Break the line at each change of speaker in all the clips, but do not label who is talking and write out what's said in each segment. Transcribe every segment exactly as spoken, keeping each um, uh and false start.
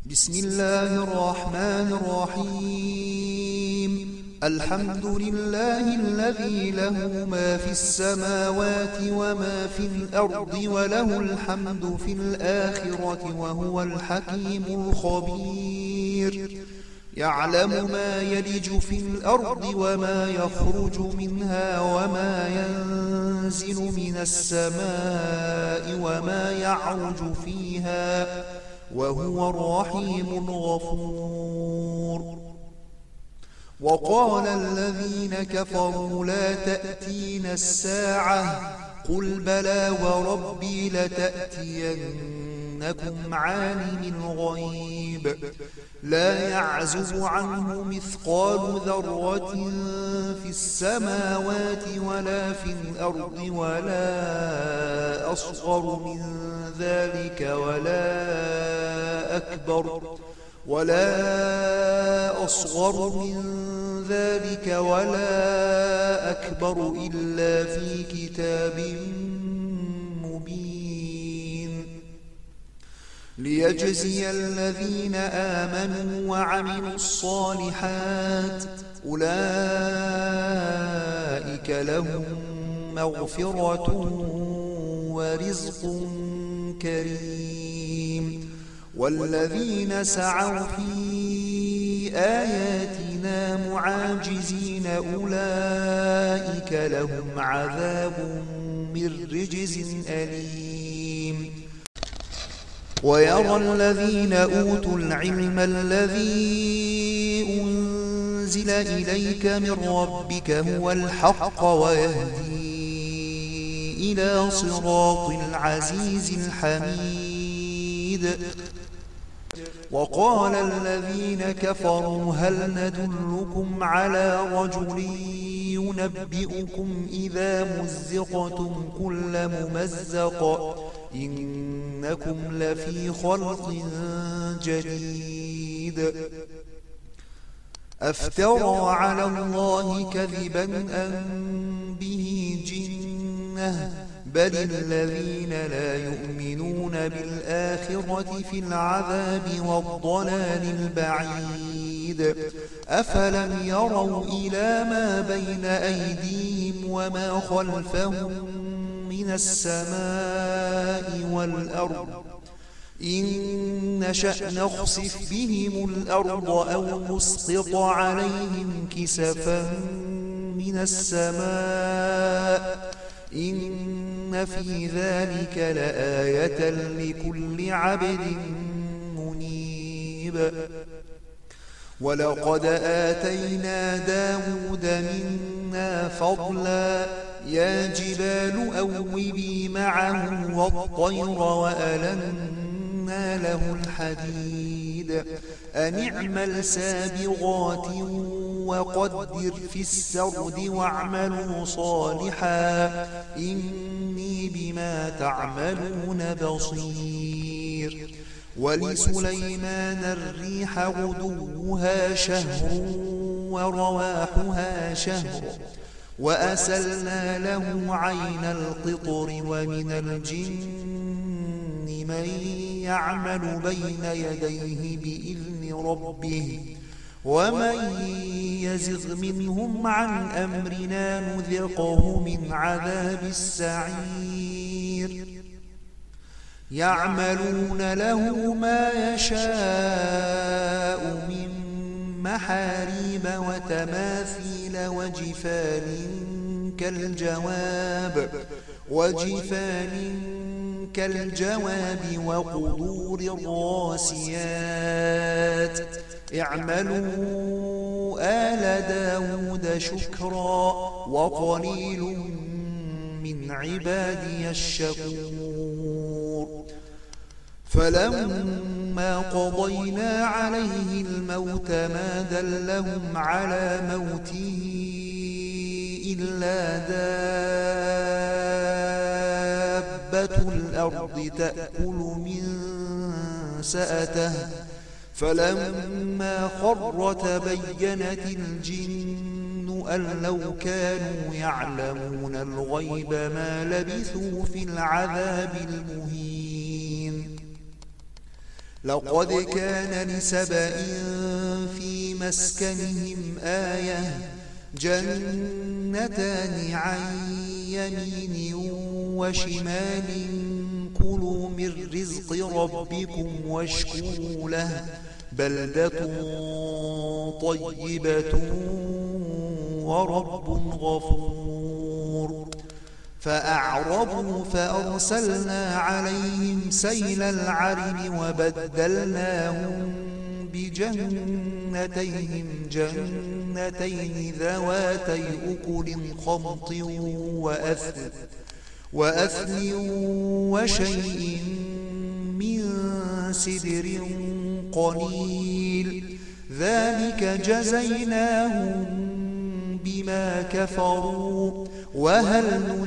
بسم الله الرحمن الرحيم. الحمد لله الذي له ما في السماوات وما في الأرض وله الحمد في الآخرة وهو الحكيم الخبير. يعلم ما يلج في الأرض وما يخرج منها وما ينزل من السماء وما يعرج فيها وهو الرحيم الغفور. وقال الذين كفروا لا تأتينا الساعة قل بلى وربي لتأتينكم عالم الغيب لا يعزب عنه مثقال ذرة في السماوات ولا في الأرض ولا أصغر من ذلك ولا أكبر ولا أصغر من ذلك ولا أكبر إلا في كتاب مبين ليجزي الذين آمنوا وعملوا الصالحات أولئك لهم مغفرة ورزق كريم. والذين سعوا في آياتنا معاجزين أولئك لهم عذاب من رجز أليم. ويرى الذين أوتوا العلم الذي أنزل إليك من ربك هو الحق ويهدي إلى صراط العزيز الحميد. وقال الذين كفروا هل ندلكم على رجل ينبئكم إذا مزقتم كل ممزق إنكم لفي خلق جديد. أفترى على الله كذبا أم به جنة بل الذين لا يؤمنون بالآخرة في العذاب والضلال البعيد. أفلم يروا إلى ما بين أيديهم وما خلفهم من السماء والأرض إن نشأ نخسف بهم الأرض أو نسقط عليهم كسفا من السماء إن في ذلك لآية لكل عبد منيب. ولقد آتينا داود منا فضلا يا جبال أوبي معه والطير وألنا له الحديد أن اعمل سابغات وقدر في السرد واعملوا صالحا إني بما تعملون بصير. ولسليمان الريح غدوها شهر ورواحها شهر وأسلنا له عين القطر ومن الجن من يعمل بين يديه بإذن ربه ومن يزغ منهم عن أمرنا نذقه من عذاب السعير. يعملون له ما يشاء من محاريب وتماثيل وجفان كالجواب وجفان كالجواب وقدور الراسيات اعملوا آل داود شكرا وقليل من عبادي الشكور. فلما قضينا عليه الموت ما دلهم على موته إلا دابة الأرض تأكل من سأته فلما خر تبينت الجن أن لو كانوا يعلمون الغيب ما لبثوا في العذاب المهين. لقد كان لسبإ في مسكنهم آية جنتان عن يمين وشمال كلوا من رزق ربكم واشكروا له بلدة طيبة ورب غفور فأعرضوا فأرسلنا عليهم سيل العرم وبدلناهم بجنتيهم جنتين ذواتي أكل خمط وأثل وأثل وشيء من سدر قليل ذلك جزيناهم بما كفروا وهل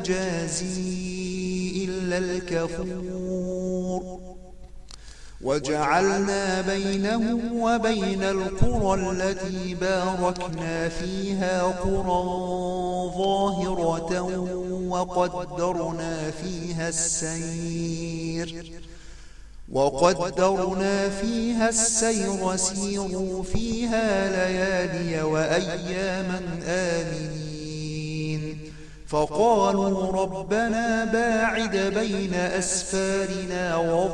نجازي إلا الكفور وجعلنا بينهم وبين القرى التي باركنا فيها قرى ظاهرة وقدرنا فيها السير وقدرنا فيها السير سيروا فيها ليالي وأياما آمنين فقالوا ربنا باعد بين أسفارنا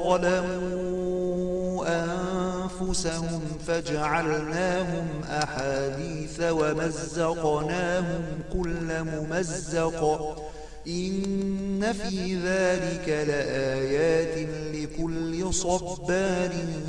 وظلموا أنفسهم فجعلناهم أحاديث ومزقناهم كل ممزق إن في ذلك لآيات لكل صبار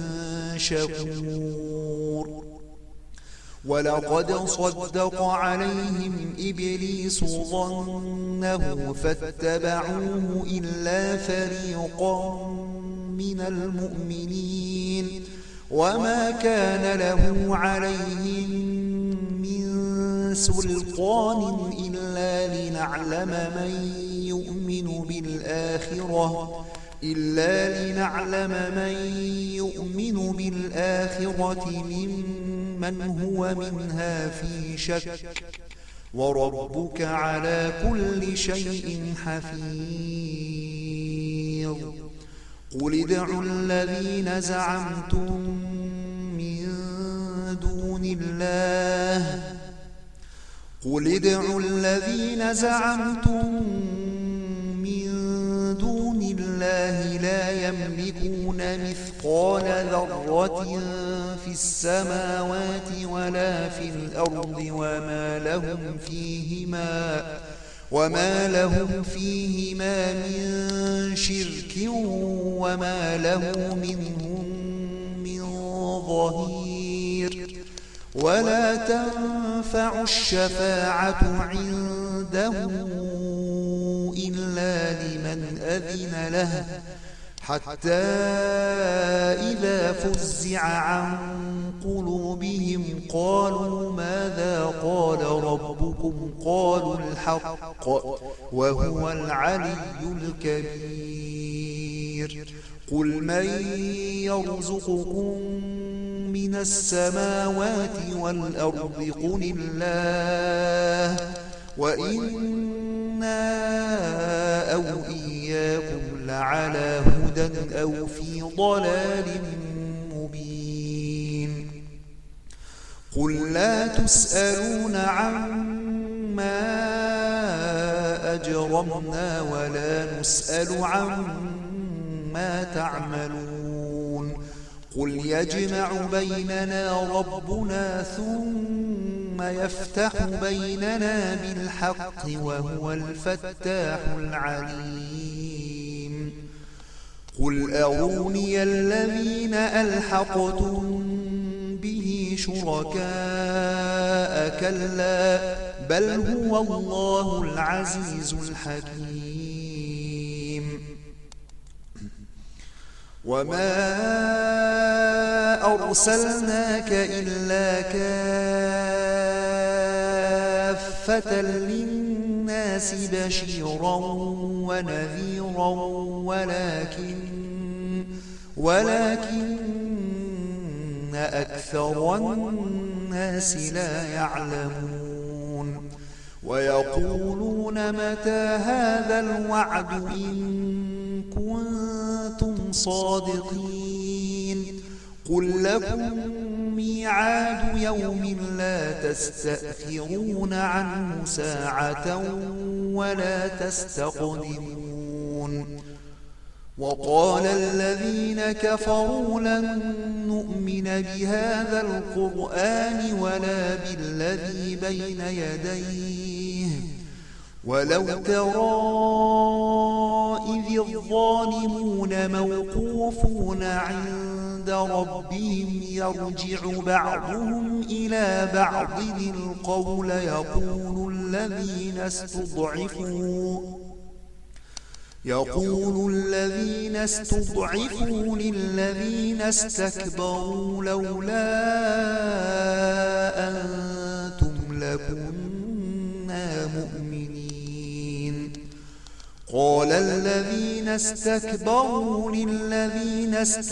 شكور ولقد صدق عليهم إبليس ظنه فاتبعوه إلا فريقا من المؤمنين وما كان له عليهم من سلطان إلا لنعلم من يؤمن بالآخرة إلا لنعلم من يؤمن بالآخرة ممن هو منها في شك وربك على كل شيء حفيظ قل ادعوا الذين زعمتم من دون الله قل ادعوا الذين زعمتم من دون الله لا يملكون مثقال ذرة في السماوات ولا في الأرض وما لهم فيهما وما لهم فيهما من شرك وما له منهم من ظهير ولا تنفع الشفاعة عنده إلا لمن أذن له حتى إذا فزع عن قلوبهم قالوا ماذا قال ربكم قالوا الحق وهو العلي الكبير قل من يرزقكم من السماوات والأرض قل الله وإنا أو إياكم لعلى هدى أو في ضلال مبين قل لا تسألون عما أجرمنا ولا نسأل عما تعملون قل يجمع بيننا ربنا ثم يفتح بيننا بالحق وهو الفتاح العليم قل أروني الذين ألحقتم به شركاء كلا بل هو الله العزيز الحكيم وما أرسلناك إلا كافة للناس بشيرا ونذيرا ولكن ولكن أكثر الناس لا يعلمون ويقولون متى هذا الوعد إن كنتم صادقين قل لكم ميعاد يوم لا تستأخرون عنه ساعة ولا تستقدمون وقال الذين كفروا لن نؤمن بهذا القرآن ولا بالذي بين يديه ولو ترى إذ الظالمون موقوفون عند ربهم يرجع بعضهم إلى بعض القول يقول الذين استضعفوا يقول الذين استضعفوا للذين استكبروا لولا أنتم لكنا مؤمنين قال الذين استكبروا للذين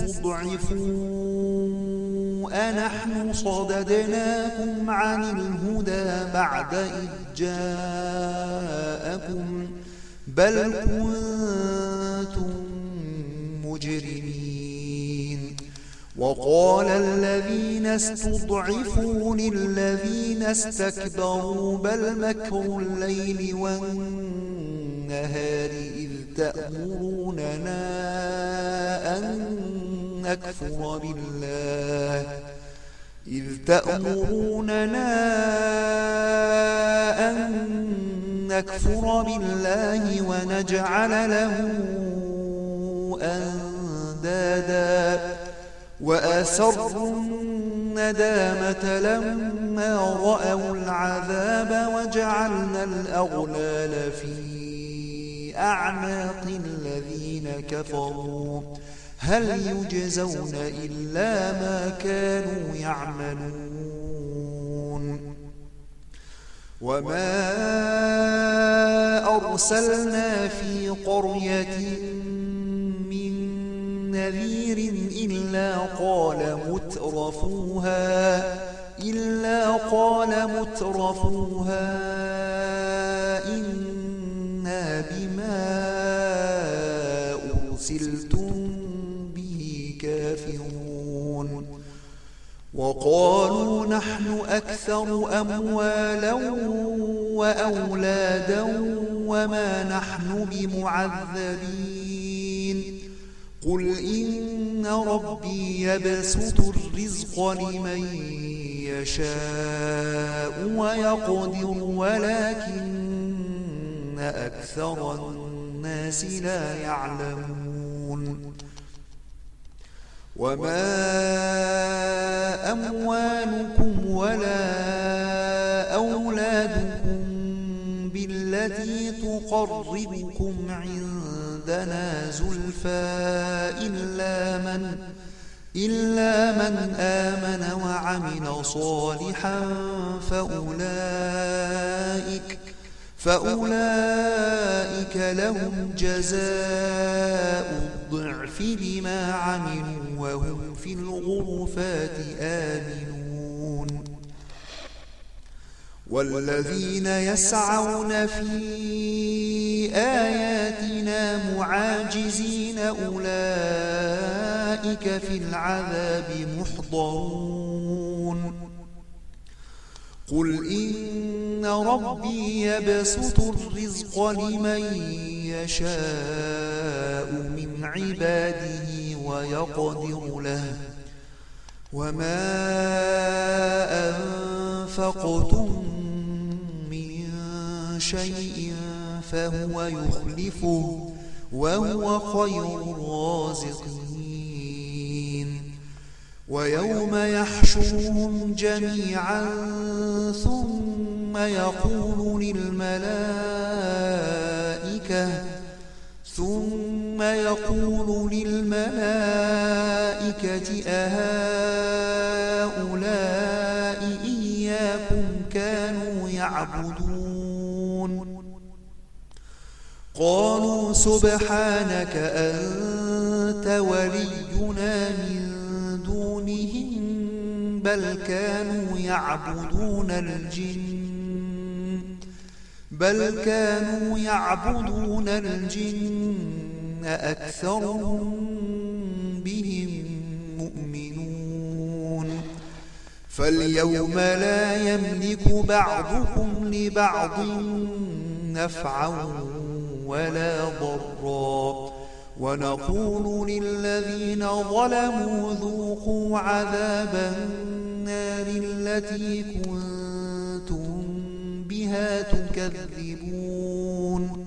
استضعفوا أنحن صددناكم عن الهدى بعد إذ جاءكم بل كنتم مجرمين وقال الذين استضعفوا للذين استكبروا بل مكر الليل والنهار إذ تأمروننا أن نكفر بالله إذ تأمروننا أن نكفر بالله ونجعل له أندادا وأسروا الندامة لما رأوا العذاب وجعلنا الأغلال في أعناق الذين كفروا هل يجزون إلا ما كانوا يعملون وما أرسلنا في قرية من نذير إلا قال مترفوها إلا قال مترفوها إنا بما أرسلتم به كافرون وقالوا نحن أكثر أموالا وأولادا وما نحن بمعذبين قل إن ربي يبسط الرزق لمن يشاء ويقدر ولكن أكثر الناس لا يعلمون وما أموالكم ولا أولادكم بالتي تقربكم عندنا زلفى إلا من إلا من آمن وعمل صالحا فأولئك فأولئك لهم جزاء الضعف بما عملوا وهم في الغرفات آمنون والذين يسعون في آياتنا معاجزين أولئك في العذاب محضرون قل إن ربي يبسط الرزق لمن يشاء من عباده ويقدر له وما أنفقتم من شيء فهو يخلفه وهو خير الرازقين ويوم يحشرهم جميعا ثم يقول للملائكة ثم يقول للملائكة أهؤلاء إياكم كانوا يعبدون قالوا سبحانك أنت ولينا من دونهم بل كانوا يعبدون الجن بل كانوا يعبدون الجن أكثرهم بهم مؤمنون فاليوم لا يملك بعضكم لبعض نفعا ولا ضرا ونقول للذين ظلموا ذوقوا عذاب النار التي كنتم بها تكذبون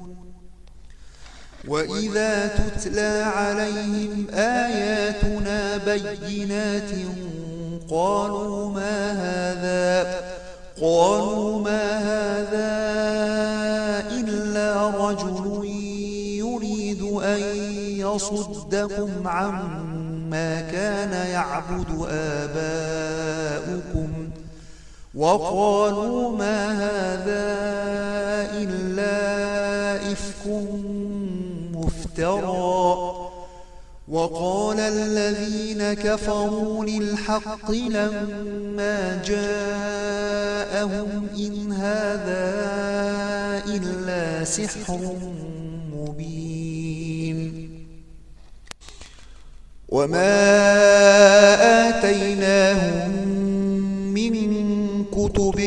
وإذا تتلى عليهم آياتنا بينات قالوا ما هذا قالوا ما هذا إلا رجل يريد أن يصدكم عما كان يعبد آباؤكم وقالوا ما هذا إلا إفك مفترى وقال الذين كفروا للحق لما جاءهم إن هذا إلا سحر مبين وما آتيناهم من كتب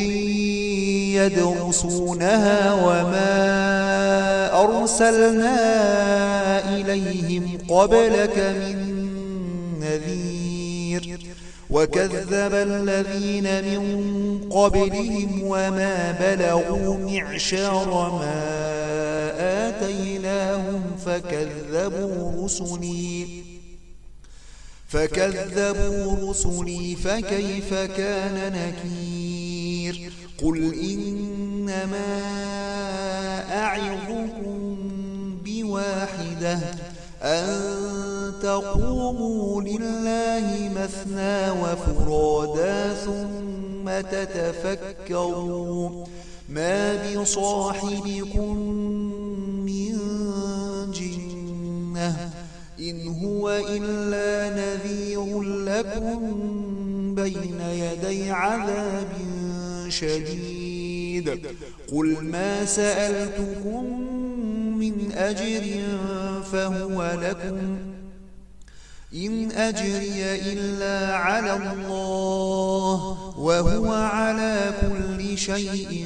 يدرسونها وما أرسلنا إليهم قبلك من نذير وكذب الذين من قبلهم وما بلغوا معشار ما آتيناهم فكذبوا رسلي فكذبوا رسلي فكيف كان نكير قل إنما أعظكم بواحدة أن تقوموا لله مثنى وفرادا ثم تتفكروا ما بصاحبكم من جنة إن هو إلا نذير لكم بين يدي عذاب شديد قل ما سألتكم من أجر فهو لكم إن أجري إلا على الله وهو على كل شيء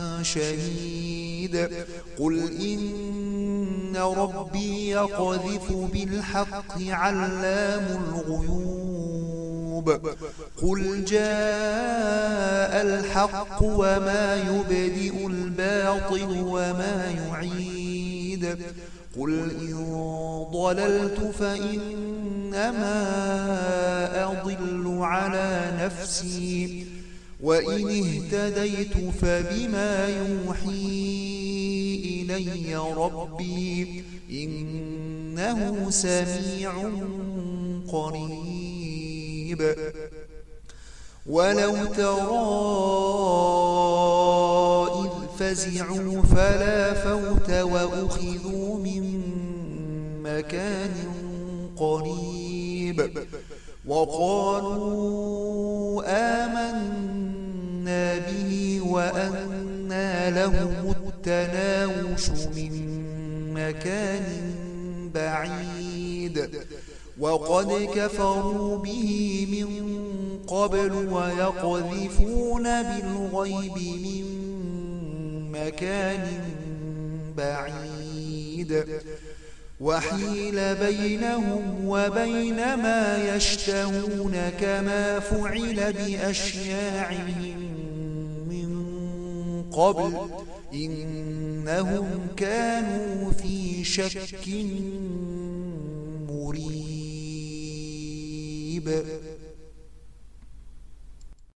شهيد قل إن ربي يقذف بالحق علام الغيوب قل جاء الحق وما يبدئ الباطل وما يعيد قل إن ضللت فإنما أضل على نفسي وإن اهتديت فبما يوحي إلي ربي إنه سميع قريب ولو ترى إذ فزعوا فلا فوت وأخذوا من مكان قريب وقالوا آمنا به وأنى لهم التناوش من مكان بعيد وقد كفروا به من قبل ويقذفون بالغيب من مكان بعيد وحيل بينهم وبين ما يشتهون كما فعل بأشياعهم من قبل إنهم كانوا في شك مريب